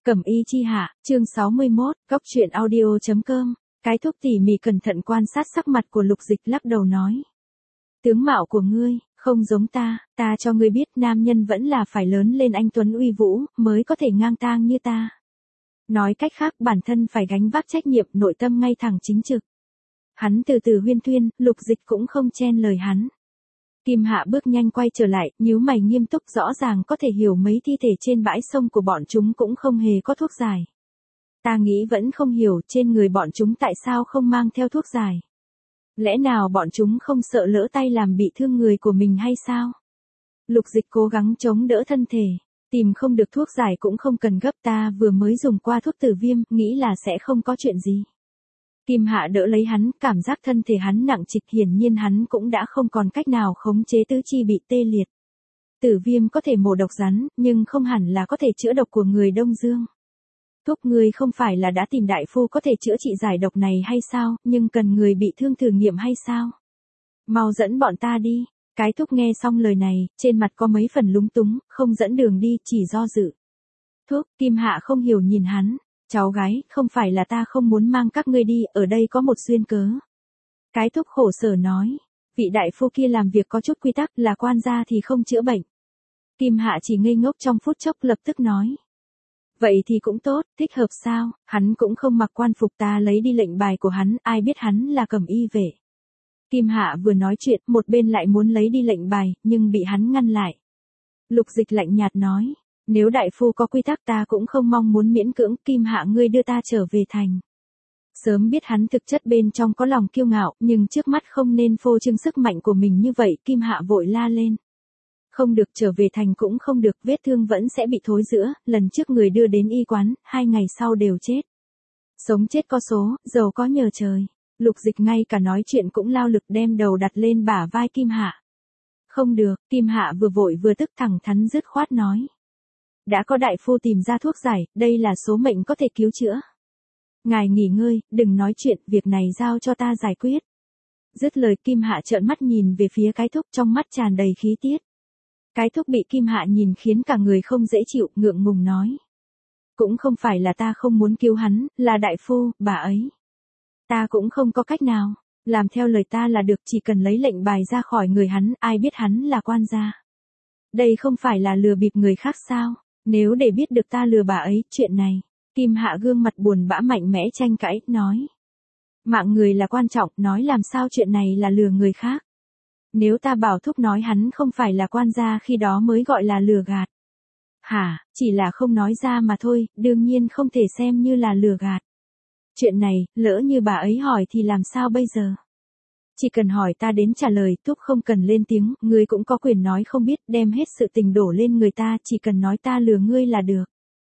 Cẩm y chi hạ, chương 61, góc truyện audio.com. Cái thuốc tỉ mỉ cẩn thận quan sát sắc mặt của Lục Dịch lắc đầu nói. Tướng mạo của ngươi, không giống ta cho ngươi biết nam nhân vẫn là phải lớn lên anh tuấn uy vũ, mới có thể ngang tang như ta. Nói cách khác bản thân phải gánh vác trách nhiệm, nội tâm ngay thẳng chính trực. Hắn từ từ huyên thuyên, Lục Dịch cũng không chen lời hắn. Kim Hạ bước nhanh quay trở lại, nhíu mày nghiêm túc, rõ ràng có thể hiểu mấy thi thể trên bãi sông của bọn chúng cũng không hề có thuốc giải. Ta nghĩ vẫn không hiểu trên người bọn chúng tại sao không mang theo thuốc giải. Lẽ nào bọn chúng không sợ lỡ tay làm bị thương người của mình hay sao? Lục Dịch cố gắng chống đỡ thân thể, tìm không được thuốc giải cũng không cần gấp, ta vừa mới dùng qua thuốc tử viêm, nghĩ là sẽ không có chuyện gì. Kim Hạ đỡ lấy hắn, cảm giác thân thể hắn nặng trịch, hiển nhiên hắn cũng đã không còn cách nào khống chế tứ chi bị tê liệt. Tử viêm có thể mổ độc rắn, nhưng không hẳn là có thể chữa độc của người Đông Dương. Thuốc ngươi không phải là đã tìm đại phu có thể chữa trị giải độc này hay sao, nhưng cần người bị thương thử nghiệm hay sao? Mau dẫn bọn ta đi. Cái Thúc nghe xong lời này, trên mặt có mấy phần lúng túng, không dẫn đường đi, chỉ do dự. Thúc, Kim Hạ không hiểu nhìn hắn. Cháu gái, không phải là ta không muốn mang các ngươi đi, ở đây có một duyên cớ. Cái Thúc khổ sở nói, vị đại phu kia làm việc có chút quy tắc, là quan gia thì không chữa bệnh. Kim Hạ chỉ ngây ngốc trong phút chốc, lập tức nói. Vậy thì cũng tốt, thích hợp sao, hắn cũng không mặc quan phục, ta lấy đi lệnh bài của hắn, ai biết hắn là Cẩm y vệ. Kim Hạ vừa nói chuyện, một bên lại muốn lấy đi lệnh bài, nhưng bị hắn ngăn lại. Lục Dịch lạnh nhạt nói. Nếu đại phu có quy tắc ta cũng không mong muốn miễn cưỡng, Kim Hạ ngươi đưa ta trở về thành. Sớm biết hắn thực chất bên trong có lòng kiêu ngạo, nhưng trước mắt không nên phô trương sức mạnh của mình như vậy, Kim Hạ vội la lên. Không được, trở về thành cũng không được, vết thương vẫn sẽ bị thối rữa, lần trước người đưa đến y quán, 2 ngày sau đều chết. Sống chết có số, giàu có nhờ trời. Lục Dịch ngay cả nói chuyện cũng lao lực đem đầu đặt lên bả vai Kim Hạ. Không được, Kim Hạ vừa vội vừa tức, thẳng thắn dứt khoát nói. Đã có đại phu tìm ra thuốc giải, đây là số mệnh có thể cứu chữa. Ngài nghỉ ngơi, đừng nói chuyện, việc này giao cho ta giải quyết. Dứt lời Kim Hạ trợn mắt nhìn về phía cái Thúc, trong mắt tràn đầy khí tiết. Cái Thúc bị Kim Hạ nhìn khiến cả người không dễ chịu, ngượng ngùng nói. Cũng không phải là ta không muốn cứu hắn, là đại phu, bà ấy. Ta cũng không có cách nào, làm theo lời ta là được, chỉ cần lấy lệnh bài ra khỏi người hắn, ai biết hắn là quan gia. Đây không phải là lừa bịp người khác sao? Nếu để biết được ta lừa bà ấy, chuyện này, Kim Hạ gương mặt buồn bã mạnh mẽ tranh cãi, nói. Mạng người là quan trọng, nói làm sao chuyện này là lừa người khác. Nếu ta bảo Thúc nói hắn không phải là quan gia khi đó mới gọi là lừa gạt. Hả, chỉ là không nói ra mà thôi, đương nhiên không thể xem như là lừa gạt. Chuyện này, lỡ như bà ấy hỏi thì làm sao bây giờ? Chỉ cần hỏi ta đến trả lời, Thúc không cần lên tiếng, ngươi cũng có quyền nói không biết, đem hết sự tình đổ lên người ta, chỉ cần nói ta lừa ngươi là được.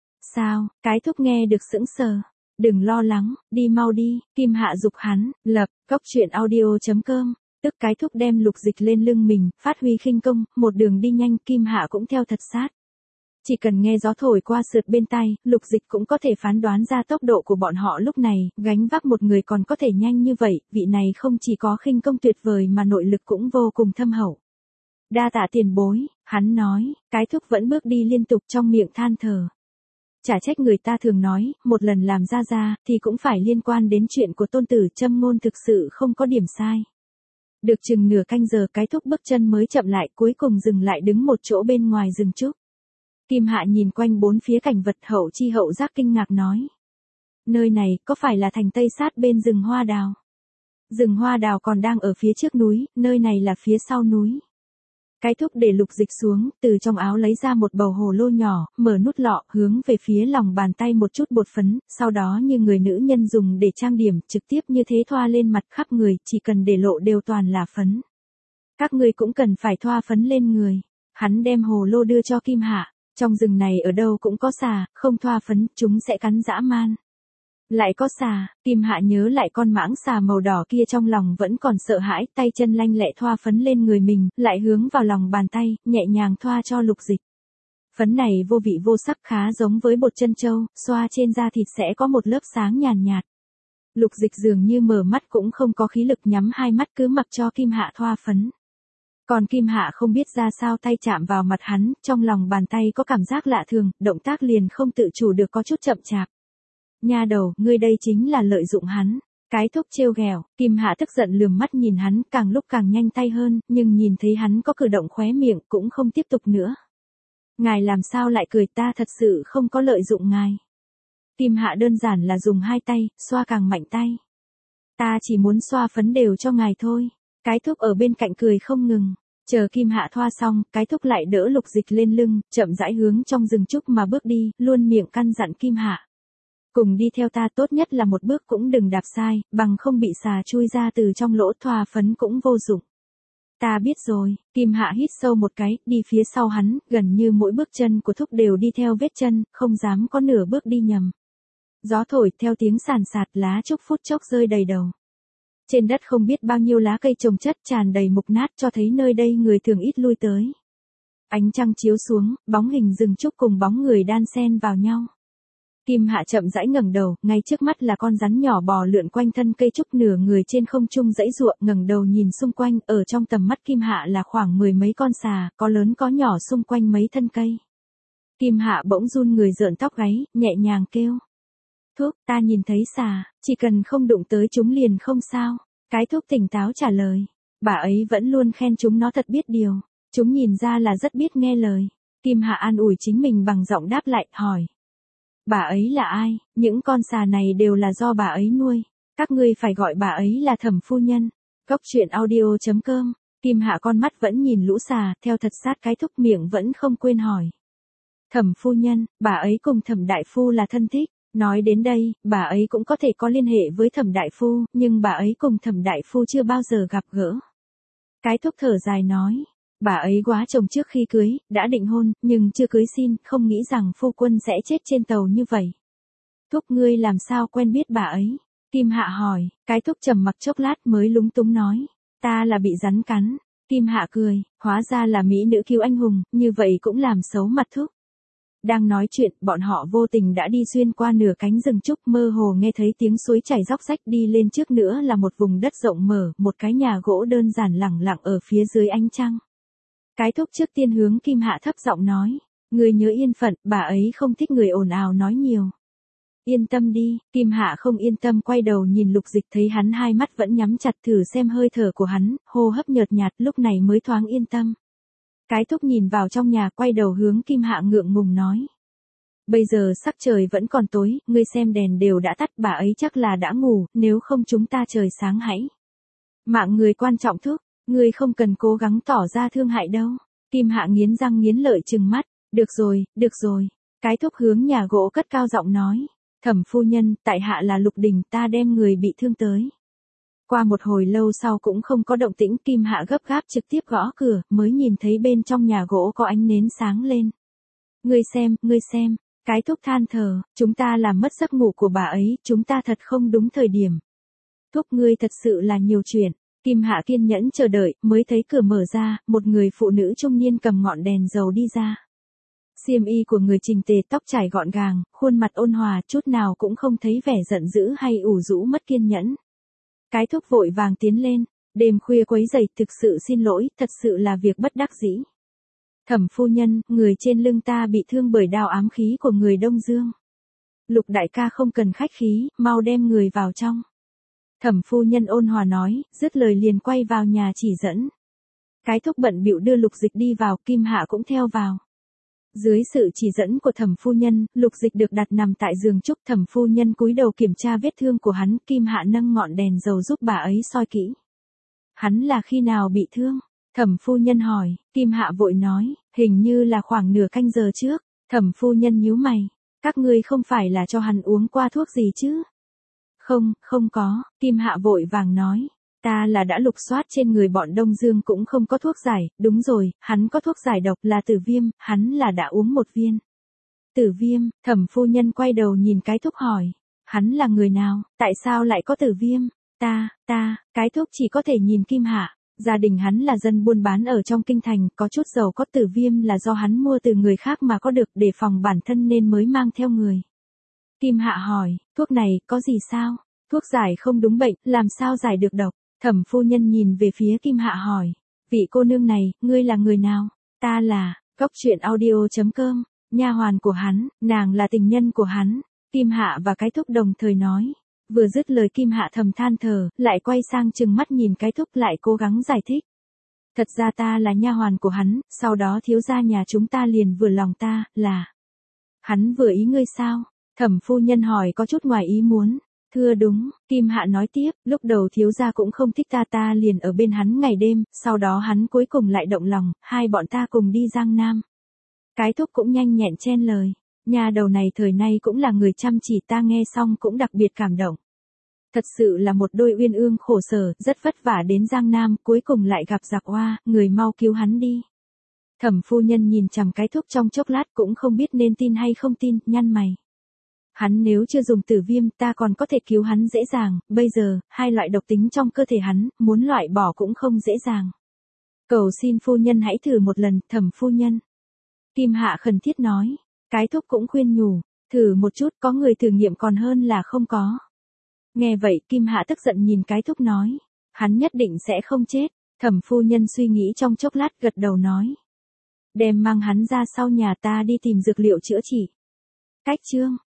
Sao, cái Thúc nghe được sững sờ. Đừng lo lắng, đi mau đi, Kim Hạ giục hắn, lập, góc truyện audio.com, tức cái Thúc đem Lục Dịch lên lưng mình, phát huy khinh công, một đường đi nhanh, Kim Hạ cũng theo thật sát. Chỉ cần nghe gió thổi qua sượt bên tai, Lục Dịch cũng có thể phán đoán ra tốc độ của bọn họ lúc này, gánh vác một người còn có thể nhanh như vậy, vị này không chỉ có khinh công tuyệt vời mà nội lực cũng vô cùng thâm hậu. Đa tạ tiền bối, hắn nói, cái Thúc vẫn bước đi liên tục trong miệng than thở. Chả trách người ta thường nói, một lần làm ra thì cũng phải liên quan đến chuyện của tôn tử, châm ngôn thực sự không có điểm sai. Được chừng nửa canh giờ cái Thúc bước chân mới chậm lại, cuối cùng dừng lại đứng một chỗ bên ngoài rừng trúc. Kim Hạ nhìn quanh bốn phía cảnh vật, hậu chi hậu giác kinh ngạc nói. Nơi này, có phải là thành Tây sát bên rừng hoa đào? Rừng hoa đào còn đang ở phía trước núi, nơi này là phía sau núi. Cái Thúc để Lục Dịch xuống, từ trong áo lấy ra một bầu hồ lô nhỏ, mở nút lọ, hướng về phía lòng bàn tay một chút bột phấn, sau đó như người nữ nhân dùng để trang điểm, trực tiếp như thế thoa lên mặt khắp người, chỉ cần để lộ đều toàn là phấn. Các ngươi cũng cần phải thoa phấn lên người. Hắn đem hồ lô đưa cho Kim Hạ. Trong rừng này ở đâu cũng có xà, không thoa phấn, chúng sẽ cắn dã man. Lại có xà, Kim Hạ nhớ lại con mãng xà màu đỏ kia, trong lòng vẫn còn sợ hãi, tay chân lanh lẹ thoa phấn lên người mình, lại hướng vào lòng bàn tay, nhẹ nhàng thoa cho Lục Dịch. Phấn này vô vị vô sắc, khá giống với bột trân châu, xoa trên da thịt sẽ có một lớp sáng nhàn nhạt. Lục Dịch dường như mở mắt cũng không có khí lực, nhắm hai mắt cứ mặc cho Kim Hạ thoa phấn. Còn Kim Hạ không biết ra sao tay chạm vào mặt hắn, trong lòng bàn tay có cảm giác lạ thường, động tác liền không tự chủ được có chút chậm chạp. Nha đầu, ngươi đây chính là lợi dụng hắn. Cái Thúc trêu ghẹo, Kim Hạ tức giận lườm mắt nhìn hắn, càng lúc càng nhanh tay hơn, nhưng nhìn thấy hắn có cử động khóe miệng cũng không tiếp tục nữa. Ngài làm sao lại cười, ta thật sự không có lợi dụng ngài. Kim Hạ đơn giản là dùng hai tay, xoa càng mạnh tay. Ta chỉ muốn xoa phấn đều cho ngài thôi. Cái Thúc ở bên cạnh cười không ngừng. Chờ Kim Hạ thoa xong, cái Thúc lại đỡ Lục Dịch lên lưng, chậm rãi hướng trong rừng trúc mà bước đi, luôn miệng căn dặn Kim Hạ. Cùng đi theo ta, tốt nhất là một bước cũng đừng đạp sai, bằng không bị xà chui ra từ trong lỗ, thoa phấn cũng vô dụng. Ta biết rồi. Kim Hạ hít sâu một cái, đi phía sau hắn, gần như mỗi bước chân của Thúc đều đi theo vết chân, không dám có nửa bước đi nhầm. Gió thổi theo tiếng sàn sạt, lá trúc phút chốc rơi đầy đầu. Trên đất không biết bao nhiêu lá cây trồng chất tràn đầy mục nát, cho thấy nơi đây người thường ít lui tới. Ánh trăng chiếu xuống, bóng hình rừng trúc cùng bóng người đan xen vào nhau. Kim Hạ chậm rãi ngẩng đầu, ngay trước mắt là con rắn nhỏ bò lượn quanh thân cây trúc, nửa người trên không trung giãy giụa, ngẩng đầu nhìn xung quanh, ở trong tầm mắt Kim Hạ là khoảng 10 mấy con xà, có lớn có nhỏ xung quanh mấy thân cây. Kim Hạ bỗng run người rợn tóc gáy, nhẹ nhàng kêu. Thúc, ta nhìn thấy xà, chỉ cần không đụng tới chúng liền không sao. Cái Thúc tỉnh táo trả lời. Bà ấy vẫn luôn khen chúng nó thật biết điều. Chúng nhìn ra là rất biết nghe lời. Kim Hạ an ủi chính mình bằng giọng đáp lại, hỏi. Bà ấy là ai? Những con xà này đều là do bà ấy nuôi. Các ngươi phải gọi bà ấy là Thẩm phu nhân. Cốc truyện audio.com. Kim Hạ con mắt vẫn nhìn lũ xà, theo thật sát cái Thúc, miệng vẫn không quên hỏi. Thẩm phu nhân, bà ấy cùng Thẩm đại phu là thân thích. Nói đến đây, bà ấy cũng có thể có liên hệ với Thẩm đại phu, nhưng bà ấy cùng Thẩm đại phu chưa bao giờ gặp gỡ. Cái Thúc thở dài nói. Bà ấy quá chồng trước khi cưới, đã định hôn, nhưng chưa cưới xin, không nghĩ rằng phu quân sẽ chết trên tàu như vậy. Thúc, ngươi làm sao quen biết bà ấy? Kim Hạ hỏi. Cái Thúc trầm mặc chốc lát mới lúng túng nói. Ta là bị rắn cắn. Kim Hạ cười, hóa ra là mỹ nữ cứu anh hùng, như vậy cũng làm xấu mặt Thúc. Đang nói chuyện, bọn họ vô tình đã đi xuyên qua nửa cánh rừng trúc, mơ hồ nghe thấy tiếng suối chảy róc rách, đi lên trước nữa là một vùng đất rộng mở, một cái nhà gỗ đơn giản lẳng lặng ở phía dưới ánh trăng. Cái Thúc trước tiên hướng Kim Hạ thấp giọng nói, người nhớ yên phận, bà ấy không thích người ồn ào nói nhiều. Yên tâm đi. Kim Hạ không yên tâm quay đầu nhìn Lục Dịch, thấy hắn hai mắt vẫn nhắm chặt, thử xem hơi thở của hắn, hô hấp nhợt nhạt, lúc này mới thoáng yên tâm. Cái Thúc nhìn vào trong nhà, quay đầu hướng Kim Hạ ngượng ngùng nói. Bây giờ sắc trời vẫn còn tối, ngươi xem đèn đều đã tắt, bà ấy chắc là đã ngủ, nếu không chúng ta trời sáng hãy. Mạng người quan trọng Thúc, ngươi không cần cố gắng tỏ ra thương hại đâu. Kim Hạ nghiến răng nghiến lợi trừng mắt, được rồi, được rồi. Cái Thúc hướng nhà gỗ cất cao giọng nói. Thẩm phu nhân, tại hạ là Lục Đình, ta đem người bị thương tới. Qua một hồi lâu sau cũng không có động tĩnh, Kim Hạ gấp gáp trực tiếp gõ cửa, mới nhìn thấy bên trong nhà gỗ có ánh nến sáng lên. Ngươi xem, cái Thúc than thở, chúng ta làm mất giấc ngủ của bà ấy, chúng ta thật không đúng thời điểm. Thúc, ngươi thật sự là nhiều chuyện. Kim Hạ kiên nhẫn chờ đợi, mới thấy cửa mở ra, một người phụ nữ trung niên cầm ngọn đèn dầu đi ra. Xiêm y của người chỉnh tề, tóc trải gọn gàng, khuôn mặt ôn hòa, chút nào cũng không thấy vẻ giận dữ hay ủ rũ mất kiên nhẫn. Cái Thúc vội vàng tiến lên, đêm khuya quấy rầy, thực sự xin lỗi, thật sự là việc bất đắc dĩ. Thẩm phu nhân, người trên lưng ta bị thương bởi đao ám khí của người Đông Dương. Lục đại ca không cần khách khí, mau đem người vào trong. Thẩm phu nhân ôn hòa nói, dứt lời liền quay vào nhà chỉ dẫn. Cái Thúc bận bịu đưa Lục Dịch đi vào, Kim Hạ cũng theo vào. Dưới sự chỉ dẫn của Thẩm phu nhân, Lục Dịch được đặt nằm tại giường trúc, Thẩm phu nhân cúi đầu kiểm tra vết thương của hắn, Kim Hạ nâng ngọn đèn dầu giúp bà ấy soi kỹ. Hắn là khi nào bị thương? Thẩm phu nhân hỏi. Kim Hạ vội nói, hình như là khoảng nửa canh giờ trước. Thẩm phu nhân nhíu mày, các ngươi không phải là cho hắn uống qua thuốc gì chứ? Không có. Kim Hạ vội vàng nói. Ta là đã lục soát trên người bọn Đông Dương cũng không có thuốc giải, đúng rồi, hắn có thuốc giải độc là tử viêm, hắn là đã uống một viên. Tử viêm? Thẩm phu nhân quay đầu nhìn cái Thúc hỏi. Hắn là người nào, tại sao lại có tử viêm? Cái Thúc chỉ có thể nhìn Kim Hạ. Gia đình hắn là dân buôn bán ở trong kinh thành, có chút giàu, có tử viêm là do hắn mua từ người khác mà có được, để phòng bản thân nên mới mang theo người. Kim Hạ hỏi, thuốc này có gì sao? Thuốc giải không đúng bệnh, làm sao giải được độc? Thẩm phu nhân nhìn về phía Kim Hạ hỏi. Vị cô nương này, ngươi là người nào? Ta là, Cốc truyện audio.com, nha hoàn của hắn, nàng là tình nhân của hắn. Kim Hạ và cái thúc đồng thời nói. Vừa dứt lời Kim Hạ thầm than thở, lại quay sang trừng mắt nhìn cái thúc lại cố gắng giải thích. Thật ra ta là nha hoàn của hắn, sau đó thiếu gia nhà chúng ta liền vừa lòng ta, là. Hắn vừa ý ngươi sao? Thẩm phu nhân hỏi có chút ngoài ý muốn. Thưa đúng, Kim Hạ nói tiếp, lúc đầu thiếu gia cũng không thích ta liền ở bên hắn ngày đêm, sau đó hắn cuối cùng lại động lòng, hai bọn ta cùng đi Giang Nam. Cái thúc cũng nhanh nhẹn chen lời, nhà đầu này thời nay cũng là người chăm chỉ, ta nghe xong cũng đặc biệt cảm động. Thật sự là một đôi uyên ương khổ sở, rất vất vả đến Giang Nam, cuối cùng lại gặp giặc oa, người mau cứu hắn đi. Thẩm phu nhân nhìn chằm cái thúc trong chốc lát cũng không biết nên tin hay không tin, nhăn mày. Hắn nếu chưa dùng tử viêm ta còn có thể cứu hắn dễ dàng, bây giờ, hai loại độc tính trong cơ thể hắn, muốn loại bỏ cũng không dễ dàng. Cầu xin phu nhân hãy thử một lần, Thẩm phu nhân. Kim Hạ khẩn thiết nói, cái thúc cũng khuyên nhủ, thử một chút, có người thử nghiệm còn hơn là không có. Nghe vậy Kim Hạ tức giận nhìn cái thúc nói, hắn nhất định sẽ không chết. Thẩm phu nhân suy nghĩ trong chốc lát gật đầu nói. Đem mang hắn ra sau nhà ta đi tìm dược liệu chữa trị. Cách chương